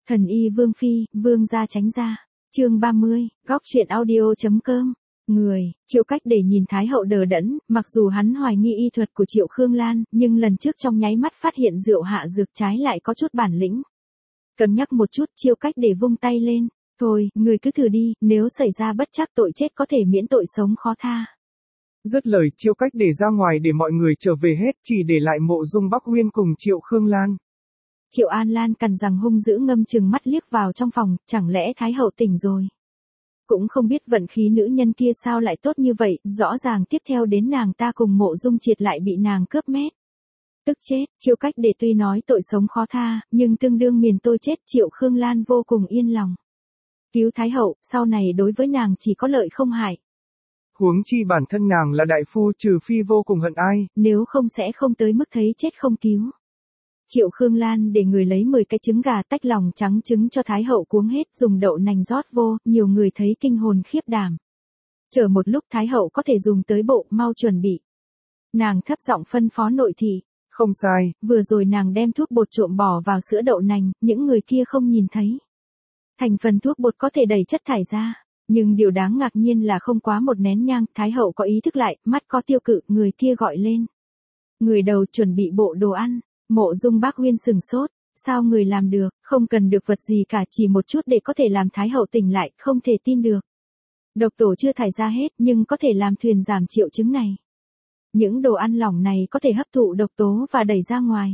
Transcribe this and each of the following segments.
Thần y Vương Phi, Vương gia tránh ra. Chương 30, góc truyện audio.com. Người, Triệu Cách để nhìn Thái hậu đờ đẫn, mặc dù hắn hoài nghi y thuật của Triệu Khương Lan, nhưng lần trước trong nháy mắt phát hiện rượu hạ dược trái lại có chút bản lĩnh. Cân nhắc một chút, Triệu Cách để vung tay lên. Thôi, người cứ thử đi, nếu xảy ra bất trắc tội chết có thể miễn tội sống khó tha. Dứt lời, Triệu Cách để ra ngoài để mọi người trở về hết, chỉ để lại Mộ Dung Bắc Uyên cùng Triệu Khương Lan. Triệu An Lan cằn rằng hung dữ ngâm chừng mắt liếc vào trong phòng, chẳng lẽ Thái hậu tỉnh rồi. Cũng không biết vận khí nữ nhân kia sao lại tốt như vậy, rõ ràng tiếp theo đến nàng ta cùng Mộ Dung Triệt lại bị nàng cướp mét. Tức chết, Triệu Cách để tuy nói tội sống khó tha, nhưng tương đương miền tôi chết. Triệu Khương Lan vô cùng yên lòng. Cứu Thái hậu, sau này đối với nàng chỉ có lợi không hại. Huống chi bản thân nàng là đại phu, trừ phi vô cùng hận ai, nếu không sẽ không tới mức thấy chết không cứu. Triệu Khương Lan để người lấy 10 cái trứng gà tách lòng trắng trứng cho Thái hậu cuống hết, dùng đậu nành rót vô, nhiều người thấy kinh hồn khiếp đảm. Chờ một lúc Thái hậu có thể dùng tới bộ, mau chuẩn bị. Nàng thấp giọng phân phó nội thị. Không sai, vừa rồi nàng đem thuốc bột trộm bỏ vào sữa đậu nành, những người kia không nhìn thấy. Thành phần thuốc bột có thể đẩy chất thải ra. Nhưng điều đáng ngạc nhiên là không quá một nén nhang, Thái hậu có ý thức lại, mắt có tiêu cự, người kia gọi lên. Người đầu chuẩn bị bộ đồ ăn. Mộ Dung Bắc Uyên sừng sốt, sao người làm được, không cần được vật gì cả, chỉ một chút để có thể làm Thái hậu tỉnh lại, không thể tin được. Độc tổ chưa thải ra hết nhưng có thể làm thuyền giảm triệu chứng này. Những đồ ăn lỏng này có thể hấp thụ độc tố và đẩy ra ngoài.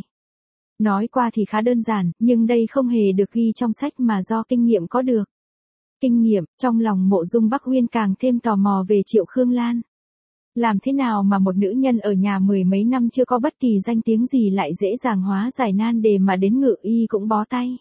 Nói qua thì khá đơn giản, nhưng đây không hề được ghi trong sách mà do kinh nghiệm có được. Kinh nghiệm, trong lòng Mộ Dung Bắc Uyên càng thêm tò mò về Triệu Khương Lan. Làm thế nào mà một nữ nhân ở nhà 10 mấy năm chưa có bất kỳ danh tiếng gì lại dễ dàng hóa giải nan đề mà đến ngự y cũng bó tay.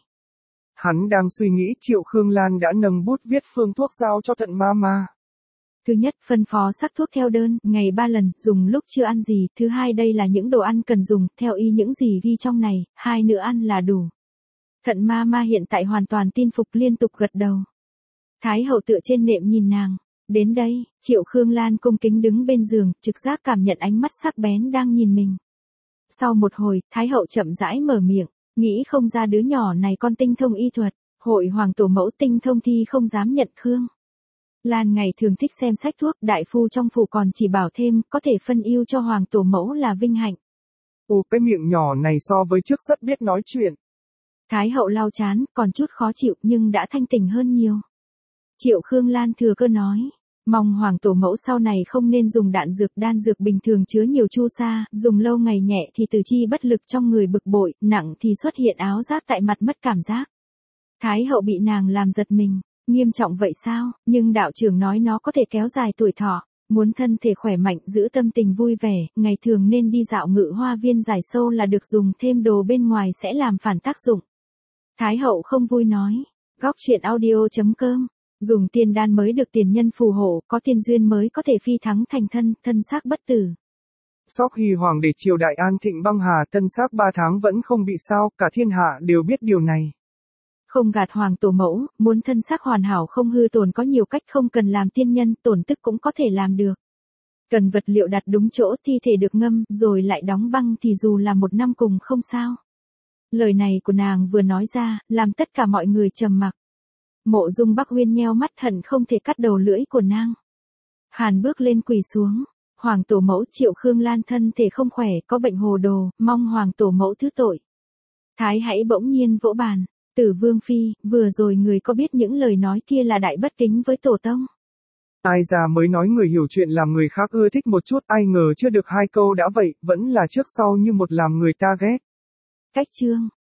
Hắn đang suy nghĩ Triệu Khương Lan đã nâng bút viết phương thuốc giao cho Thận Mama. Thứ nhất, phân phó sắc thuốc theo đơn, ngày 3 lần, dùng lúc chưa ăn gì. Thứ hai, đây là những đồ ăn cần dùng, theo y những gì ghi trong này, 2 nữa ăn là đủ. Thận Mama hiện tại hoàn toàn tin phục, liên tục gật đầu. Thái hậu tựa trên nệm nhìn nàng. Đến đây, Triệu Khương Lan cung kính đứng bên giường, trực giác cảm nhận ánh mắt sắc bén đang nhìn mình. Sau một hồi, Thái hậu chậm rãi mở miệng, nghĩ không ra đứa nhỏ này con tinh thông y thuật, hội hoàng tổ mẫu tinh thông thi không dám nhận Khương Lan ngày thường thích xem sách thuốc, đại phu trong phủ còn chỉ bảo thêm, có thể phân ưu cho hoàng tổ mẫu là vinh hạnh. Cái miệng nhỏ này so với trước rất biết nói chuyện. Thái hậu lau chán, còn chút khó chịu nhưng đã thanh tỉnh hơn nhiều. Triệu Khương Lan thừa cơ nói, mong hoàng tổ mẫu sau này không nên dùng đan dược bình thường chứa nhiều chu sa, dùng lâu ngày nhẹ thì từ chi bất lực trong người bực bội, nặng thì xuất hiện áo giáp tại mặt mất cảm giác. Thái hậu bị nàng làm giật mình, nghiêm trọng vậy sao, nhưng đạo trưởng nói nó có thể kéo dài tuổi thọ, muốn thân thể khỏe mạnh giữ tâm tình vui vẻ, ngày thường nên đi dạo ngự hoa viên giải sâu là được, dùng thêm đồ bên ngoài sẽ làm phản tác dụng. Thái hậu không vui nói, góc truyện audio.com. Dùng tiên đan mới được tiền nhân phù hộ, có tiên duyên mới có thể phi thắng thành thân, thân xác bất tử. Sau khi hoàng đế triều đại an thịnh băng hà, thân xác 3 tháng vẫn không bị sao, cả thiên hạ đều biết điều này. Không gạt hoàng tổ mẫu, muốn thân xác hoàn hảo không hư tổn có nhiều cách, không cần làm tiên nhân, tổn tức cũng có thể làm được. Cần vật liệu đặt đúng chỗ, thi thể được ngâm, rồi lại đóng băng thì dù là 1 năm cùng không sao. Lời này của nàng vừa nói ra, làm tất cả mọi người trầm mặc. Mộ Dung Bắc Uyên nheo mắt hận không thể cắt đầu lưỡi của nàng. Hàn bước lên quỳ xuống. Hoàng tổ mẫu, Triệu Khương Lan thân thể không khỏe, có bệnh hồ đồ, mong hoàng tổ mẫu thứ tội. Thái hãy bỗng nhiên vỗ bàn. Tử Vương Phi, vừa rồi người có biết những lời nói kia là đại bất kính với tổ tông. Ai già mới nói người hiểu chuyện làm người khác ưa thích một chút, ai ngờ chưa được 2 câu đã vậy, vẫn là trước sau như một làm người ta ghét. Cách chương,